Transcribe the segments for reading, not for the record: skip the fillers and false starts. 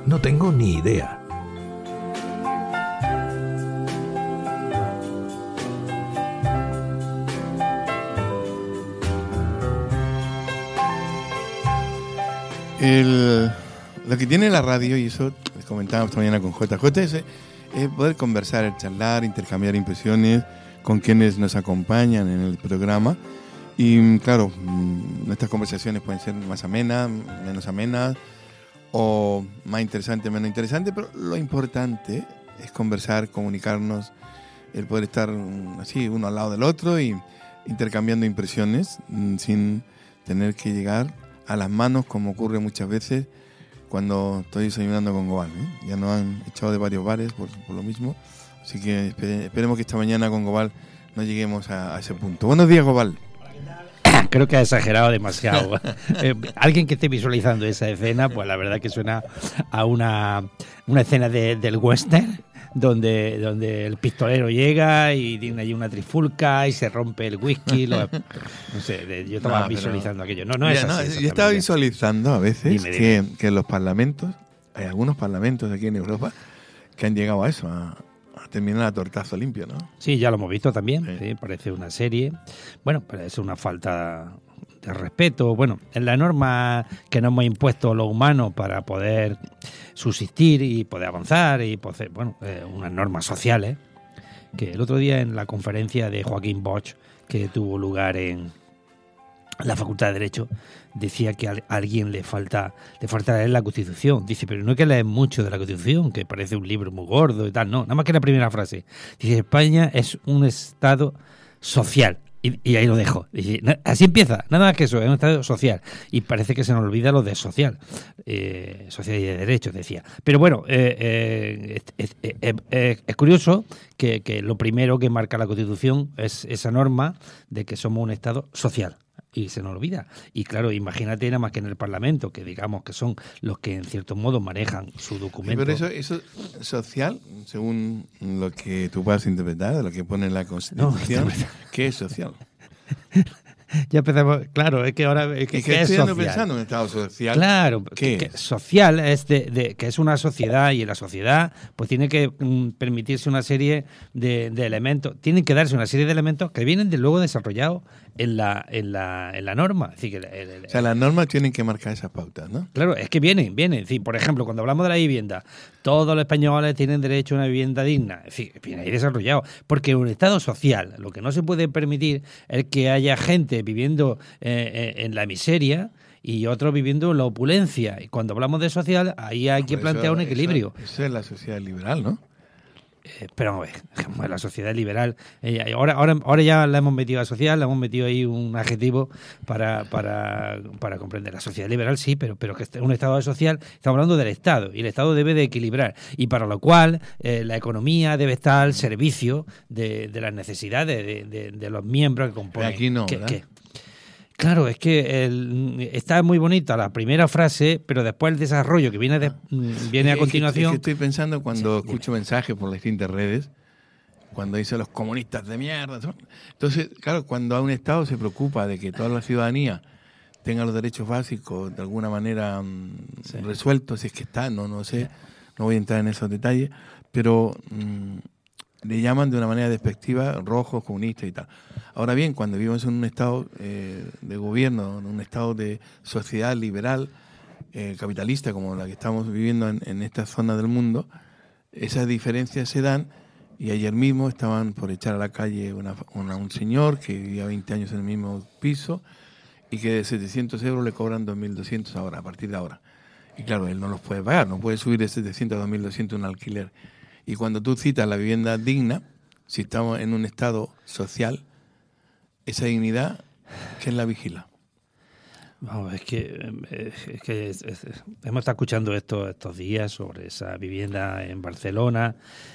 No tengo ni idea. Lo que tiene la radio, y eso comentábamos esta mañana con JJ, es poder conversar, charlar, intercambiar impresiones con quienes nos acompañan en el programa. Y claro, nuestras conversaciones pueden ser más amenas, menos amenas, o más interesantes, menos interesantes, pero lo importante es conversar, comunicarnos, el poder estar así uno al lado del otro y intercambiando impresiones sin tener que llegar a las manos, como ocurre muchas veces cuando estoy desayunando con Gobal, ¿eh? Ya nos han echado de varios bares por lo mismo, así que esperemos que esta mañana con Gobal no lleguemos a ese punto. Buenos días, Gobal. Creo que ha exagerado demasiado. Alguien que esté visualizando esa escena, pues la verdad que suena a una escena del western, donde el pistolero llega y tiene allí una trifulca y se rompe el whisky. No sé, yo estaba visualizando aquello. No es así. Yo estaba visualizando a veces que en los parlamentos, hay algunos parlamentos aquí en Europa que han llegado a eso, a terminar a tortazo limpio, ¿no? Sí, ya lo hemos visto también. Sí, parece una serie. Bueno, parece una falta de respeto. Bueno, en la norma que nos hemos impuesto los humanos para poder subsistir y poder avanzar y poder, unas normas sociales, que el otro día en la conferencia de Joaquín Bosch, que tuvo lugar en la Facultad de Derecho, decía que a alguien le falta leer la Constitución. Dice, pero no hay que leer mucho de la Constitución, que parece un libro muy gordo y tal. No, nada más que la primera frase. Dice, España es un Estado social. Y ahí lo dejo. Dice, así empieza, nada más que eso, es un Estado social. Y parece que se nos olvida lo de social. Social y de derechos, decía. Pero bueno, es curioso que lo primero que marca la Constitución es esa norma de que somos un Estado social. Y se nos olvida. Y claro, imagínate nada más que en el Parlamento, que digamos que son los que en cierto modo manejan su documento. Sí, pero eso social, según lo que tú puedas interpretar, de lo que pone en la Constitución, ¿qué es social? Ya empezamos, claro, es que ahora ¿qué es social? Pensando en un Estado social. Claro, que social es que es una sociedad, y en la sociedad pues tiene que permitirse una serie de elementos, tienen que darse una serie de elementos que vienen luego desarrollados en la norma. Es decir, o sea, las normas tienen que marcar esas pautas, ¿no? Claro, es que vienen. Es decir, por ejemplo, cuando hablamos de la vivienda, todos los españoles tienen derecho a una vivienda digna. Es decir, viene ahí desarrollado. Porque en un Estado social, lo que no se puede permitir es que haya gente viviendo en la miseria y otros viviendo en la opulencia. Y cuando hablamos de social, ahí hay que plantear un equilibrio. Eso es la sociedad liberal, ¿no? Pero vamos a ver, la sociedad liberal, ahora ya la hemos metido a social, le hemos metido ahí un adjetivo para comprender. La sociedad liberal sí, pero que un Estado social, estamos hablando del Estado, y el Estado debe de equilibrar, y para lo cual la economía debe estar al servicio de las necesidades de los miembros que componen. Aquí no, Claro, es que está muy bonita la primera frase, pero después el desarrollo que viene a continuación. Es que estoy pensando cuando escucho mensajes por las distintas redes, cuando dicen los comunistas de mierda. Entonces, claro, cuando un Estado se preocupa de que toda la ciudadanía tenga los derechos básicos de alguna manera resueltos, si es que está, no sé, no voy a entrar en esos detalles, pero le llaman de una manera despectiva rojos, comunistas y tal. Ahora bien, cuando vivimos en un estado de gobierno, en un estado de sociedad liberal, capitalista, como la que estamos viviendo en esta zona del mundo, esas diferencias se dan, y ayer mismo estaban por echar a la calle un señor que vivía 20 años en el mismo piso y que de 700 euros le cobran 2.200 ahora, a partir de ahora. Y claro, él no los puede pagar, no puede subir de 700 a 2.200 un alquiler. Y cuando tú citas la vivienda digna, si estamos en un estado social, esa dignidad, ¿quién la vigila? Vamos, es que hemos estado escuchando estos días sobre esa vivienda en Barcelona.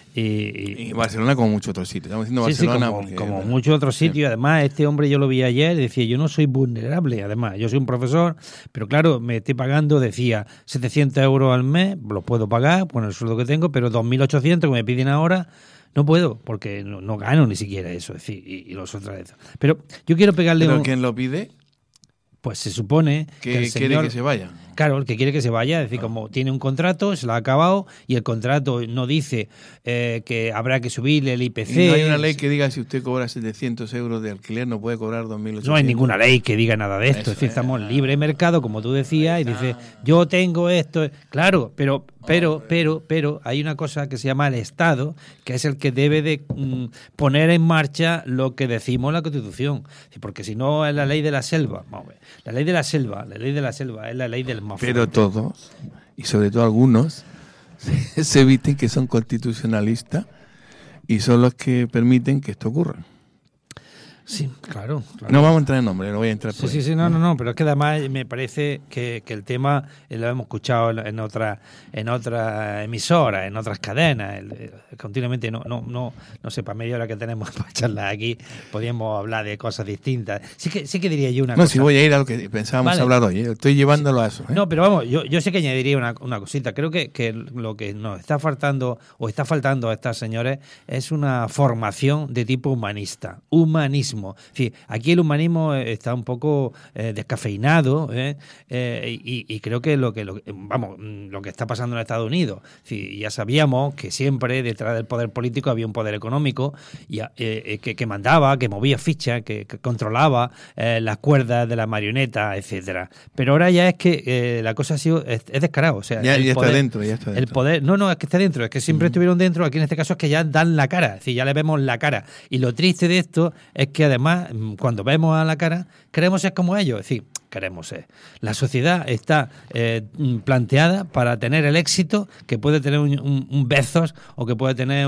Y Barcelona como muchos otros sitios. Estamos diciendo Barcelona sí, como muchos otros sitios. Además, este hombre yo lo vi ayer, decía, yo no soy vulnerable. Además, yo soy un profesor, pero claro, me estoy pagando, decía, 700 euros al mes, los puedo pagar, bueno, el sueldo que tengo, pero 2.800 que me piden ahora, no puedo, porque no gano ni siquiera eso. Es decir, y los otros. Pero yo quiero pegarle... ¿Pero quién lo pide? Pues se supone que el señor, quiere que se vaya. Claro, el que quiere que se vaya, es decir, como tiene un contrato, se lo ha acabado y el contrato no dice que habrá que subirle el IPC. Y no hay una ley que diga si usted cobra 700 euros de alquiler no puede cobrar 2.800. No hay ninguna ley que diga nada de esto. Eso es decir, estamos en libre mercado, como tú decías, y dices, yo tengo esto. Claro, pero hay una cosa que se llama el Estado, que es el que debe de poner en marcha lo que decimos en la Constitución. Porque si no es la ley de la selva. Vamos a ver. La ley de la selva es la ley del más fuerte. Pero todos, y sobre todo algunos, se eviten que son constitucionalistas y son los que permiten que esto ocurra. Sí, claro. No vamos a entrar en nombre, no voy a entrar por Sí, no, pero es que además me parece que el tema lo hemos escuchado en otra emisora, en otras cadenas, continuamente no sé, para media hora que tenemos para charlar aquí, podríamos hablar de cosas distintas. Sí que diría yo una cosa. No, si voy a ir a lo que pensábamos hablar hoy, estoy llevándolo a eso. No, pero vamos, yo sé que añadiría una cosita. Creo que lo que nos está faltando a estas señores es una formación de tipo humanismo. Sí, aquí el humanismo está un poco descafeinado y creo que lo que está pasando en Estados Unidos, sí, ya sabíamos que siempre detrás del poder político había un poder económico que mandaba, que movía fichas, que controlaba las cuerdas de la marioneta, etcétera. Pero ahora ya es que la cosa ha sido es descarado, o sea, ya poder, está dentro. El poder, no es que está dentro, es que siempre estuvieron dentro. Aquí en este caso es que ya dan la cara, es decir, ya le vemos la cara. Y lo triste de esto es que además, cuando vemos a la cara, queremos ser como ellos. Es decir, queremos ser. La sociedad está planteada para tener el éxito que puede tener un Bezos o que puede tener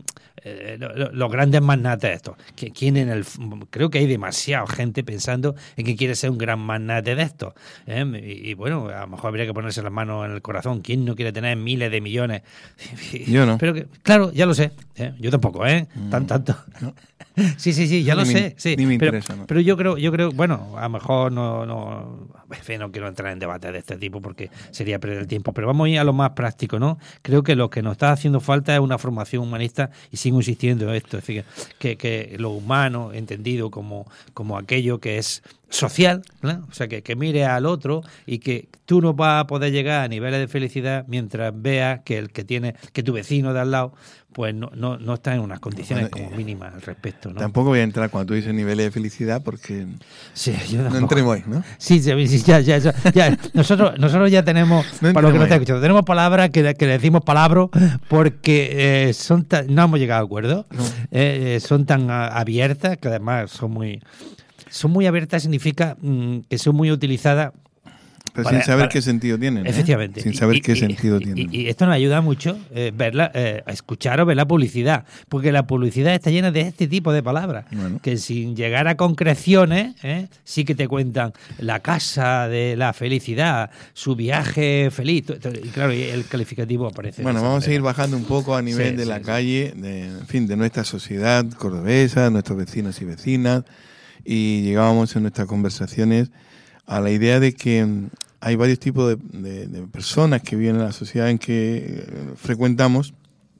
los grandes magnates estos. Creo que hay demasiada gente pensando en que quiere ser un gran magnate de estos. Y bueno, a lo mejor habría que ponerse las manos en el corazón. ¿Quién no quiere tener miles de millones? Yo no. Pero claro, ya lo sé. Yo tampoco, tanto. No. Sí, ya lo sé. Sí. Ni me interesa, ¿no? Pero yo creo, bueno, a lo mejor no quiero entrar en debates de este tipo porque sería perder el tiempo, pero vamos a ir a lo más práctico, ¿no? Creo que lo que nos está haciendo falta es una formación humanista y sigo insistiendo en esto, es decir, que lo humano, entendido como aquello que es social, ¿no? O sea, que mire al otro y que tú no vas a poder llegar a niveles de felicidad mientras veas que que tu vecino de al lado pues no está en unas condiciones como mínimas al respecto, ¿no? Tampoco voy a entrar cuando tú dices niveles de felicidad porque sí, yo no entremos ahí, ¿no? Sí, ya. Nosotros ya tenemos, para lo que no te he escuchado, tenemos palabras que le decimos palabras porque no hemos llegado a acuerdo, no. Son tan abiertas que además son muy abiertas, significa que son muy utilizadas. Pero sin saber qué sentido tienen. Efectivamente. Sin saber qué sentido tienen. Y esto nos ayuda mucho a escuchar o ver la publicidad, porque la publicidad está llena de este tipo de palabras, que sin llegar a concreciones, sí que te cuentan la casa de la felicidad, su viaje feliz, y claro, el calificativo aparece. Bueno, vamos a ir bajando un poco a nivel de la calle, de nuestra sociedad cordobesa, nuestros vecinos y vecinas, y llegábamos en nuestras conversaciones a la idea de que hay varios tipos de personas que viven en la sociedad en que frecuentamos,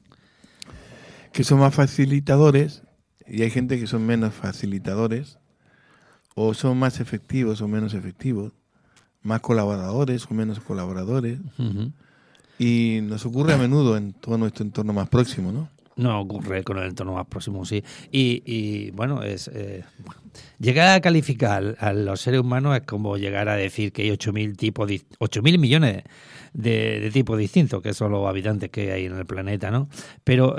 que son más facilitadores y hay gente que son menos facilitadores, o son más efectivos o menos efectivos, más colaboradores o menos colaboradores. Uh-huh. Y nos ocurre a menudo en todo nuestro entorno más próximo, ¿no? No ocurre con el entorno más próximo, sí. Y bueno, llegar a calificar a los seres humanos es como llegar a decir que hay 8.000 millones de tipos distintos, que son los habitantes que hay en el planeta, ¿no? Pero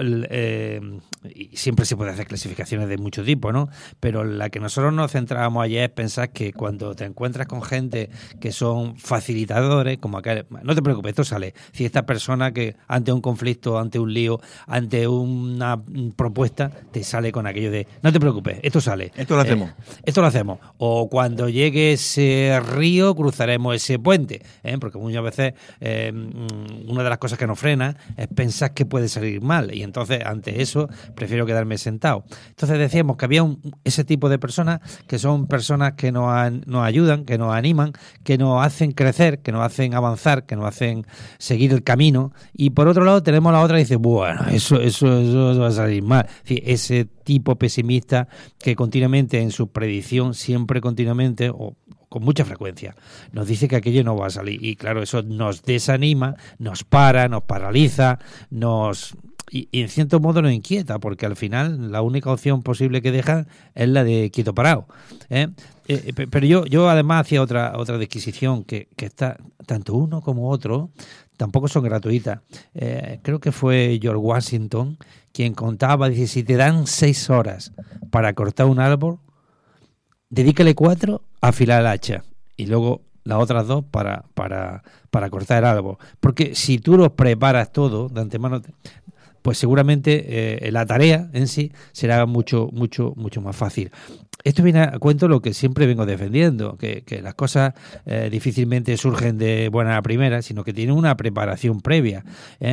y siempre se puede hacer clasificaciones de muchos tipos, ¿no? Pero la que nosotros nos centrábamos ayer es pensar que cuando te encuentras con gente que son facilitadores, como acá, no te preocupes, esto sale. Si esta persona que ante un conflicto, ante un lío, ante una propuesta, te sale con aquello de no te preocupes, esto sale. Esto lo hacemos. Esto lo hacemos. O cuando llegue ese río, cruzaremos ese puente, porque muchas veces una de las cosas que nos frena es pensar que puede salir mal, y entonces ante eso prefiero quedarme sentado. Entonces decíamos que había ese tipo de personas que son personas que nos ayudan, que nos animan, que nos hacen crecer, que nos hacen avanzar, que nos hacen seguir el camino, y por otro lado tenemos la otra que dice, bueno, eso va a salir mal. Es decir, ese tipo pesimista que continuamente en su predicción, siempre continuamente, o con mucha frecuencia. Nos dice que aquello no va a salir. Y claro, eso nos desanima, nos paraliza, y en cierto modo nos inquieta, porque al final la única opción posible que dejan es la de quieto parado. Pero yo además hacía otra disquisición que está, tanto uno como otro tampoco son gratuitas. Creo que fue George Washington quien contaba, dice, si te dan 6 horas para cortar un árbol, dedícale 4 a afilar el hacha y luego las otras 2 para cortar el árbol. Porque si tú los preparas todo de antemano, pues seguramente la tarea en sí será mucho más fácil. Esto viene a cuento lo que siempre vengo defendiendo, que las cosas difícilmente surgen de buena a primera, sino que tienen una preparación previa.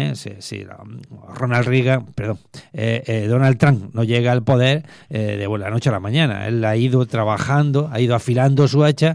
Donald Trump no llega al poder de la noche a la mañana. Él ha ido trabajando, ha ido afilando su hacha.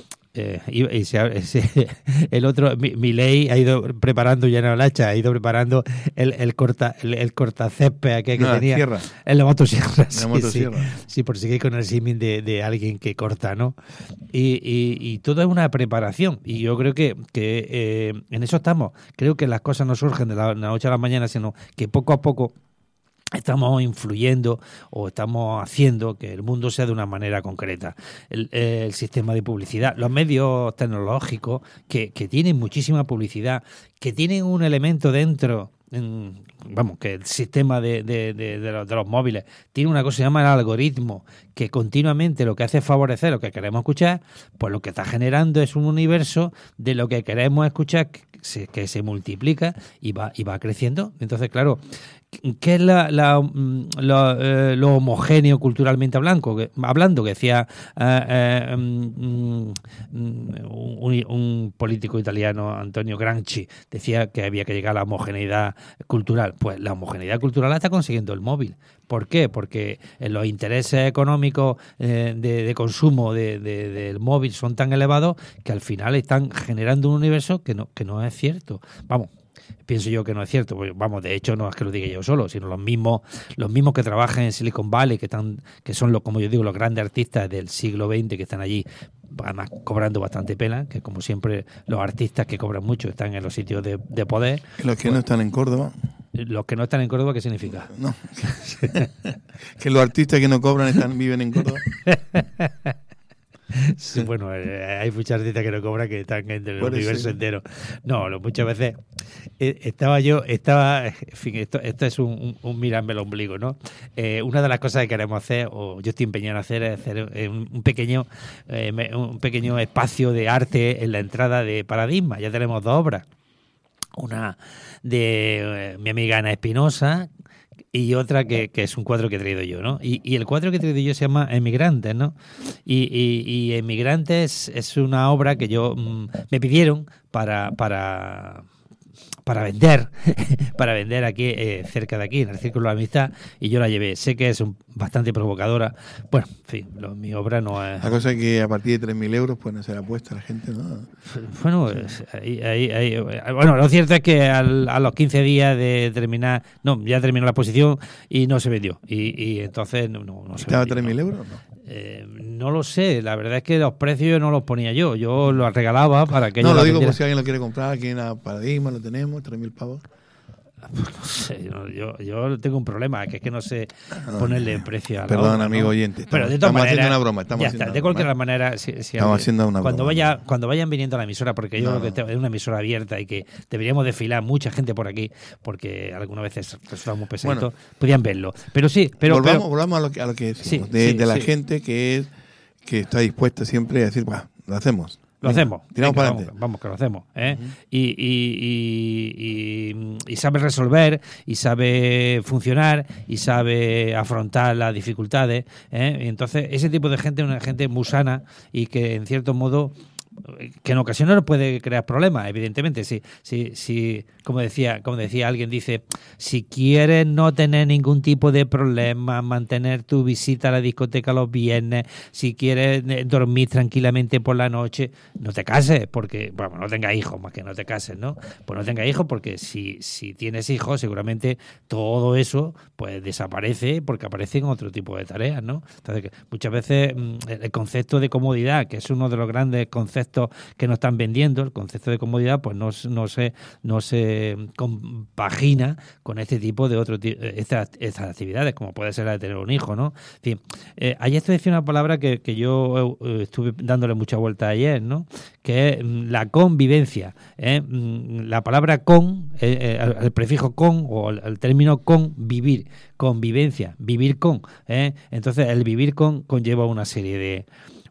El otro, Milei, ha ido preparando ya no el hacha, ha ido preparando el cortacésped que tenía. Tierra. La motosierra. Motosierra. Sí, por si hay con el símil de alguien que corta, ¿no? Y todo es una preparación. Y yo creo que en eso estamos. Creo que las cosas no surgen de la noche a la mañana, sino que poco a poco estamos influyendo o estamos haciendo que el mundo sea de una manera concreta. El sistema de publicidad, los medios tecnológicos que tienen muchísima publicidad, que tienen un elemento dentro, que el sistema de los móviles tiene una cosa que se llama el algoritmo, que continuamente lo que hace es favorecer lo que queremos escuchar, pues lo que está generando es un universo de lo que queremos escuchar que se multiplica y va creciendo. Entonces, claro, ¿qué es lo homogéneo culturalmente hablando? Que decía un político italiano, Antonio Gramsci, decía que había que llegar a la homogeneidad cultural. Pues la homogeneidad cultural la está consiguiendo el móvil. ¿Por qué? Porque los intereses económicos de consumo del móvil son tan elevados que al final están generando un universo que no es cierto. Pienso yo que no es cierto. De hecho, no es que lo diga yo solo, sino los mismos que trabajan en Silicon Valley, que son como yo digo, los grandes artistas del siglo XX que están allí, además cobrando bastante pena, que como siempre los artistas que cobran mucho están en los sitios de poder. Los que no están en Córdoba. Los que no están en Córdoba, ¿qué significa? No. Que los artistas que no cobran viven en Córdoba. Sí, bueno, hay muchas artistas que no cobran que están en el universo entero. No, muchas veces en fin, esto es un mirarme el ombligo, ¿no? Una de las cosas que queremos hacer, o yo estoy empeñado en hacer, es hacer un pequeño espacio de arte en la entrada de Paradigma. Ya tenemos 2 obras. Una de mi amiga Ana Espinosa y otra que es un cuadro que he traído yo, ¿no? Y el cuadro que he traído yo se llama Emigrantes, ¿no? Y Emigrantes es una obra que me pidieron para vender aquí, cerca de aquí, en el Círculo de la Amistad, y yo la llevé. Sé que es bastante provocadora. Bueno, en fin, mi obra no es... La cosa es que a partir de 3.000 euros pueden hacer apuesta a la gente, ¿no? Bueno, bueno, lo cierto es que a los 15 días de terminar... No, ya terminó la exposición y no se vendió. Y entonces no se ¿Estaba vendió. ¿Estaba a 3.000 euros? No lo sé, la verdad es que los precios no los ponía yo los regalaba para que... No, lo digo por si alguien lo quiere comprar, aquí en la Paradigma lo tenemos, 3.000 pavos. No sé, yo tengo un problema, que es que no sé ponerle precio a la Perdón, obra, amigo ¿no? oyente. Pero de todas estamos maneras, haciendo una broma. Ya está, de cualquier manera, estamos haciendo una cuando broma. Cuando vayan viniendo a la emisora, porque yo creo que es una emisora abierta y que deberíamos desfilar mucha gente por aquí, porque algunas veces resulta muy pesadito, podían verlo. Pero sí, volvamos a lo que decimos, de la gente que está dispuesta siempre a decir, lo hacemos. Lo hacemos. Tiramos para adelante. Vamos, que lo hacemos. Y sabe resolver, y sabe funcionar, y sabe afrontar las dificultades. Y entonces, ese tipo de gente es una gente muy sana y que, en cierto modo, que en ocasiones nos puede crear problemas, evidentemente. Como decía alguien, dice, si quieres no tener ningún tipo de problema, mantener tu visita a la discoteca los viernes, si quieres dormir tranquilamente por la noche, no te cases, porque, bueno, no tengas hijos, más que no te cases, ¿no? Pues no tengas hijos, porque si tienes hijos, seguramente todo eso pues desaparece, porque aparecen otro tipo de tareas, ¿no? Entonces, muchas veces el concepto de comodidad, que es uno de los grandes conceptos que nos están vendiendo, el concepto de comodidad, pues no se compagina con este tipo de estas actividades, como puede ser la de tener un hijo, ¿no? En fin, ayer te decía una palabra que yo estuve dándole mucha vuelta ayer, ¿no? Que es la convivencia. La palabra con, el prefijo con o el término convivir, convivencia, vivir con. Entonces, el vivir con conlleva una serie de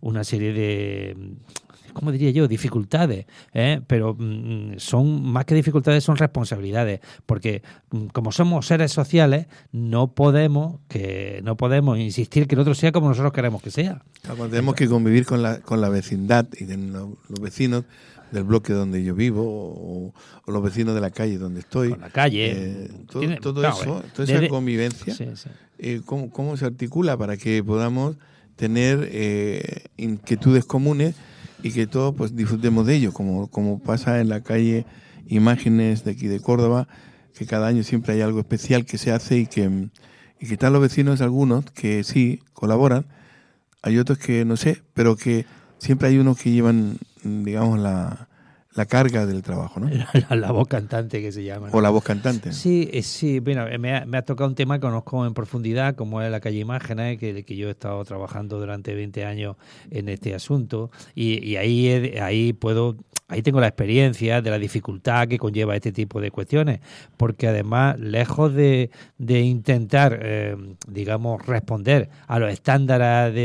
¿cómo diría yo? Dificultades, pero son más que dificultades, son responsabilidades, porque como somos seres sociales, no podemos insistir que el otro sea como nosotros queremos que sea. Claro, tenemos que convivir con la vecindad y los vecinos del bloque donde yo vivo o los vecinos de la calle donde estoy. Con la calle. Toda esa convivencia, sí. ¿Cómo se articula para que podamos tener inquietudes comunes y que todos pues disfrutemos de ello, como pasa en la calle Imágenes de aquí de Córdoba, que cada año siempre hay algo especial que se hace y que están los vecinos, algunos que sí colaboran, hay otros que no sé, pero que siempre hay unos que llevan, digamos, la carga del trabajo, ¿no? La voz cantante que se llama, ¿no? O la voz cantante. Sí, bueno, me ha tocado un tema que conozco en profundidad, como es la calle Imágenes, que yo he estado trabajando durante 20 años en este asunto, y ahí tengo la experiencia de la dificultad que conlleva este tipo de cuestiones, porque además, lejos de intentar, digamos, responder a los estándares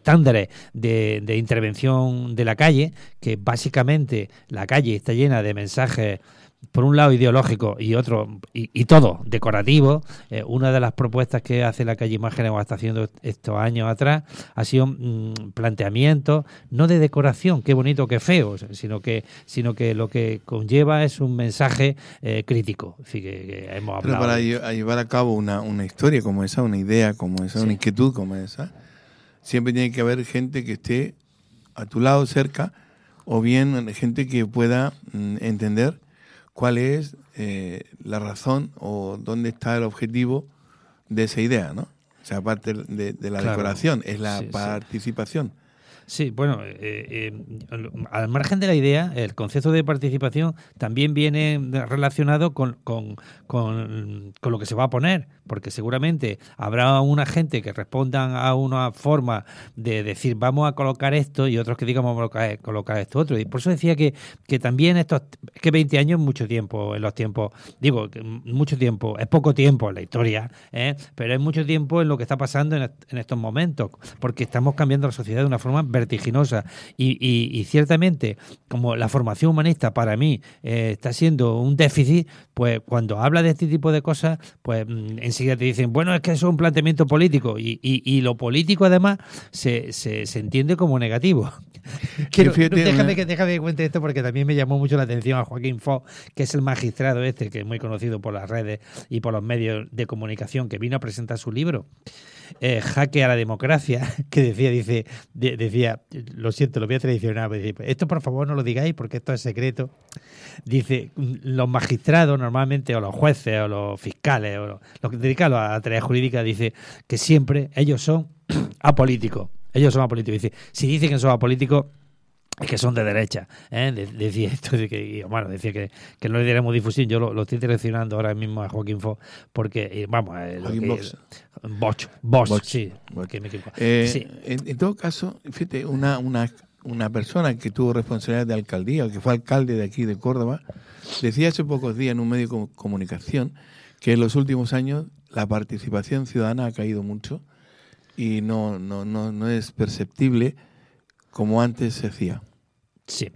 de intervención de la calle, que básicamente la calle está llena de mensajes, por un lado ideológicos y otro y todo decorativo. Una de las propuestas que hace la calle Imágenes o está haciendo estos años atrás ha sido planteamientos no de decoración, qué bonito, qué feo, sino que lo que conlleva es un mensaje crítico. Así que hemos hablado. Pero para llevar a cabo una historia como esa, una idea como esa, una inquietud como esa, siempre tiene que haber gente que esté a tu lado, cerca, o bien gente que pueda entender cuál es la razón o dónde está el objetivo de esa idea, ¿no? O sea, aparte de la decoración, es la participación. Sí, bueno, al margen de la idea, el concepto de participación también viene relacionado con lo que se va a poner, porque seguramente habrá una gente que respondan a una forma de decir vamos a colocar esto y otros que digan vamos a colocar esto otro. Y por eso decía que también que 20 años es mucho tiempo en los tiempos, digo, mucho tiempo, es poco tiempo en la historia, pero es mucho tiempo en lo que está pasando en estos momentos, porque estamos cambiando la sociedad de una forma vertiginosa y ciertamente, como la formación humanista para mí está siendo un déficit, pues cuando habla de este tipo de cosas, pues enseguida te dicen, bueno, es que eso es un planteamiento político y lo político además se entiende como negativo. Déjame que cuente esto porque también me llamó mucho la atención a Joaquín Fox, que es el magistrado que es muy conocido por las redes y por los medios de comunicación, que vino a presentar su libro Jaque a la democracia, que decía, lo siento, lo voy a traicionar, esto por favor no lo digáis porque esto es secreto. Dice, los magistrados normalmente, o los jueces, o los fiscales, o los que dedican a la tarea jurídica, dice que siempre ellos son apolíticos. Dice, si dicen que son apolíticos, es que son de derecha, decía esto, decía que no le diéramos difusión. Yo lo estoy direccionando ahora mismo a Joaquín Fox, porque, Bosch, sí, porque me equivoco. En todo caso, fíjate, una persona que tuvo responsabilidad de alcaldía, o que fue alcalde de aquí de Córdoba, decía hace pocos días en un medio de comunicación que en los últimos años la participación ciudadana ha caído mucho y no es perceptible como antes se hacía. Sí.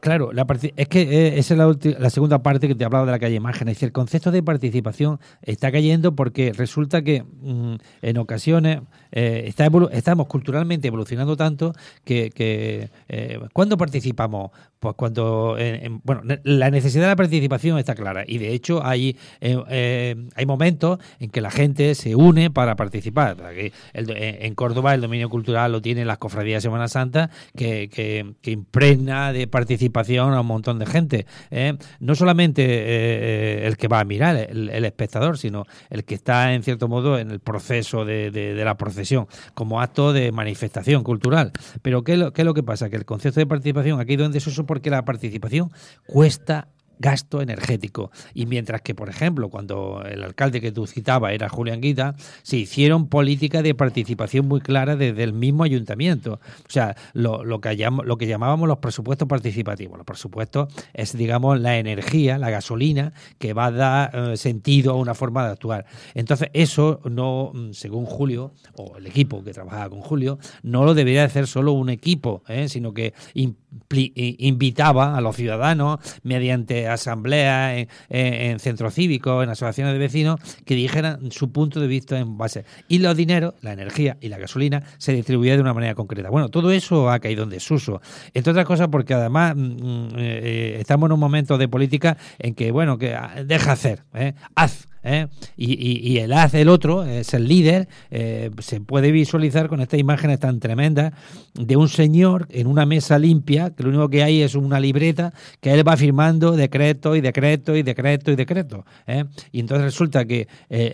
Claro, es que esa es la segunda parte que te hablaba de la calle imagen. Es decir, el concepto de participación está cayendo porque resulta que en ocasiones estamos culturalmente evolucionando tanto que ¿cuándo participamos? Pues cuando, bueno, la necesidad de la participación está clara y de hecho hay momentos en que la gente se une para participar. En Córdoba el dominio cultural lo tienen las cofradías de Semana Santa que impregna de participación a un montón de gente. No solamente el que va a mirar, el espectador, sino el que está en cierto modo en el proceso de la procesión como acto de manifestación cultural. Pero ¿qué es lo que pasa? Que el concepto de participación aquí donde es eso porque la participación cuesta gasto energético. Y mientras que, por ejemplo, cuando el alcalde que tú citabas era Julián Guita, se hicieron políticas de participación muy claras desde el mismo ayuntamiento. O sea, lo que llamábamos los presupuestos participativos. Los presupuestos es, digamos, la energía, la gasolina que va a dar sentido a una forma de actuar. Entonces, eso no, según Julio, o el equipo que trabajaba con Julio, no lo debería hacer solo un equipo, sino que invitaba a los ciudadanos mediante asambleas en centros cívicos, en asociaciones de vecinos, que dijeran su punto de vista en base. Y los dineros, la energía y la gasolina se distribuían de una manera concreta. Bueno, todo eso ha caído en desuso. Entre otras cosas porque además estamos en un momento de política en que, bueno, que deja hacer, haz. Y el haz el otro, es el líder, se puede visualizar con estas imágenes tan tremendas de un señor en una mesa limpia, que lo único que hay es una libreta que él va firmando decreto y decreto y decreto y decreto. Y entonces resulta que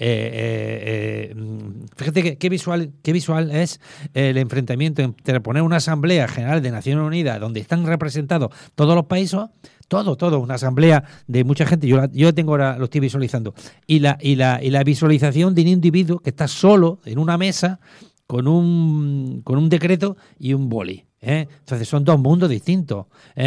fíjate qué visual es el enfrentamiento entre poner una Asamblea General de Naciones Unidas donde están representados todos los países. Todo, una asamblea de mucha gente. Yo tengo ahora, lo estoy visualizando. Y la visualización de un individuo que está solo en una mesa con un decreto y un boli. Entonces son dos mundos distintos.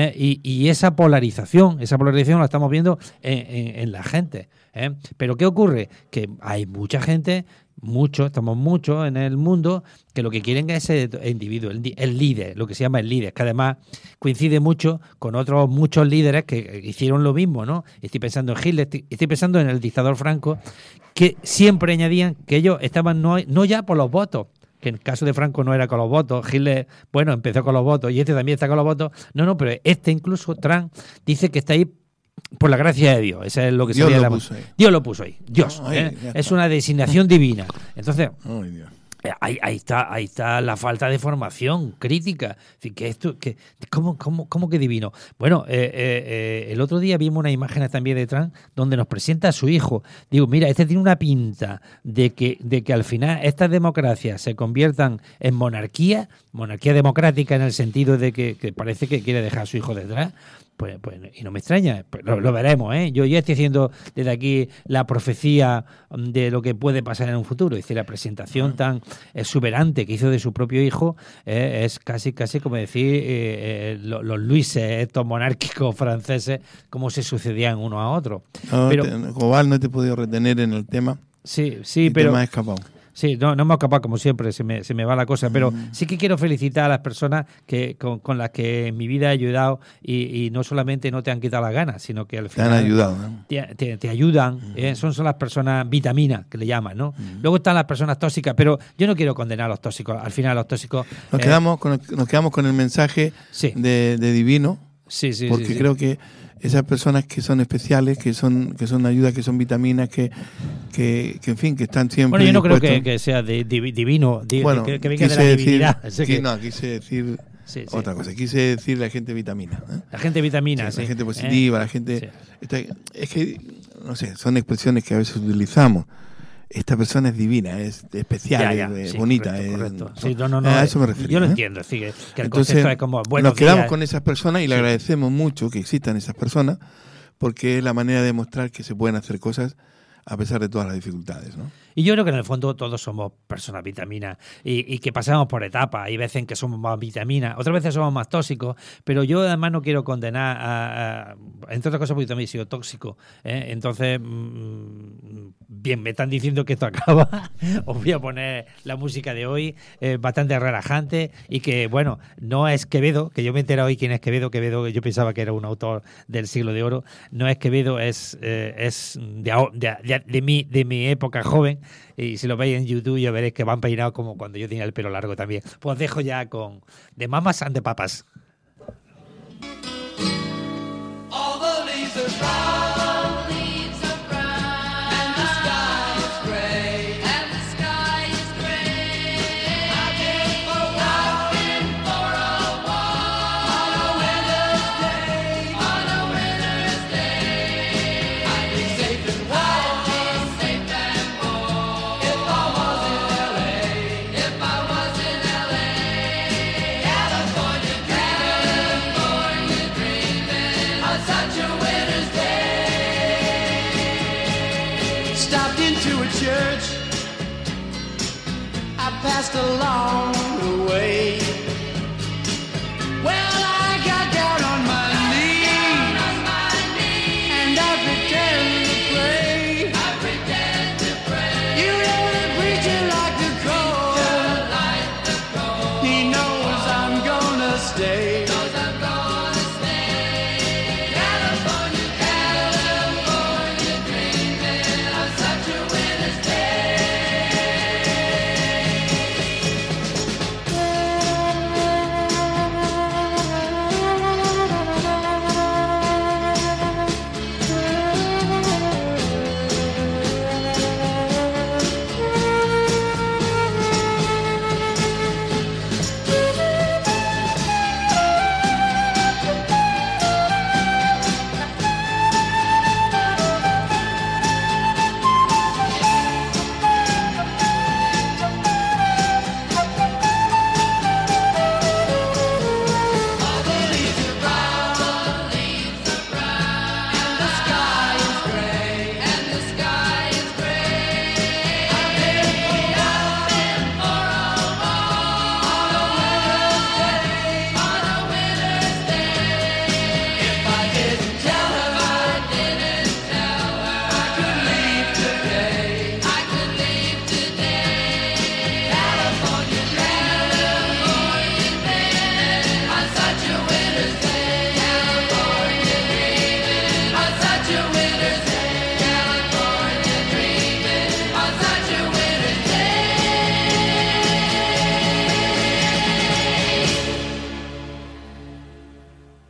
Y esa polarización la estamos viendo en la gente. Pero ¿qué ocurre? Que hay mucha gente, estamos muchos en el mundo que lo que quieren es ese individuo, el líder, lo que se llama el líder, que además coincide mucho con otros muchos líderes que hicieron lo mismo, ¿no? Estoy pensando en Hitler, estoy pensando en el dictador Franco, que siempre añadían que ellos estaban no ya por los votos, que en el caso de Franco no era con los votos, Hitler, bueno, empezó con los votos y este también está con los votos, no, pero incluso Trump dice que está ahí por la gracia de Dios. Eso es lo que Dios se lo puso ahí. Dios lo puso ahí. Dios. Es una designación divina. Entonces, Dios. Ahí está la falta de formación crítica. Es decir, ¿cómo que divino? Bueno, el otro día vimos unas imágenes también de Trump donde nos presenta a su hijo. Digo, mira, este tiene una pinta de que al final estas democracias se conviertan en monarquía democrática en el sentido de que parece que quiere dejar a su hijo detrás. Pues, y no me extraña, pues lo veremos, Yo ya estoy haciendo desde aquí la profecía de lo que puede pasar en un futuro. Es decir, la presentación tan exuberante que hizo de su propio hijo es casi como decir los Luises, estos monárquicos franceses, cómo se sucedían uno a otro. Cobal, no te he podido retener en el tema. Sí, pero... me has escapado. Sí, no me escapado como siempre, se me va la cosa, pero sí que quiero felicitar a las personas con las que en mi vida he ayudado y no solamente no te han quitado las ganas, sino que al final te han ayudado, ¿no? Te ayudan, son las personas vitaminas que le llaman, ¿no? Luego están las personas tóxicas, pero yo no quiero condenar a los tóxicos, al final los tóxicos... Nos quedamos con el mensaje de Divino, porque creo que esas personas que son especiales, que son ayudas, que son vitaminas, que en fin, que están siempre... Bueno, yo no creo que sea divino, que venga de la divinidad. Quise decir otra cosa. Quise decir la gente vitamina. La gente vitamina, La gente positiva, la gente... Es que, no sé, son expresiones que a veces utilizamos. Esta persona es divina, es especial, es bonita. Correcto. A eso me refiero. Yo lo entiendo, que el Entonces, concepto es como... nos quedamos con esas personas y le agradecemos mucho que existan esas personas porque es la manera de mostrar que se pueden hacer cosas a pesar de todas las dificultades, ¿no? Y yo creo que en el fondo todos somos personas vitaminas y que pasamos por etapas. Hay veces en que somos más vitaminas, otras veces somos más tóxicos, pero yo además no quiero condenar entre otras cosas porque también he sido tóxico, ¿eh? Entonces, bien, me están diciendo que esto acaba. Os voy a poner la música de hoy, bastante relajante y que, bueno, no es Quevedo, que yo me he enterado hoy quién es Quevedo. Quevedo, yo pensaba que era un autor del siglo de oro. No es Quevedo, es de mi época joven. Y si lo veis en YouTube ya veréis que van peinados como cuando yo tenía el pelo largo también. Pues os dejo ya con The Mamas and the Papas. Passed along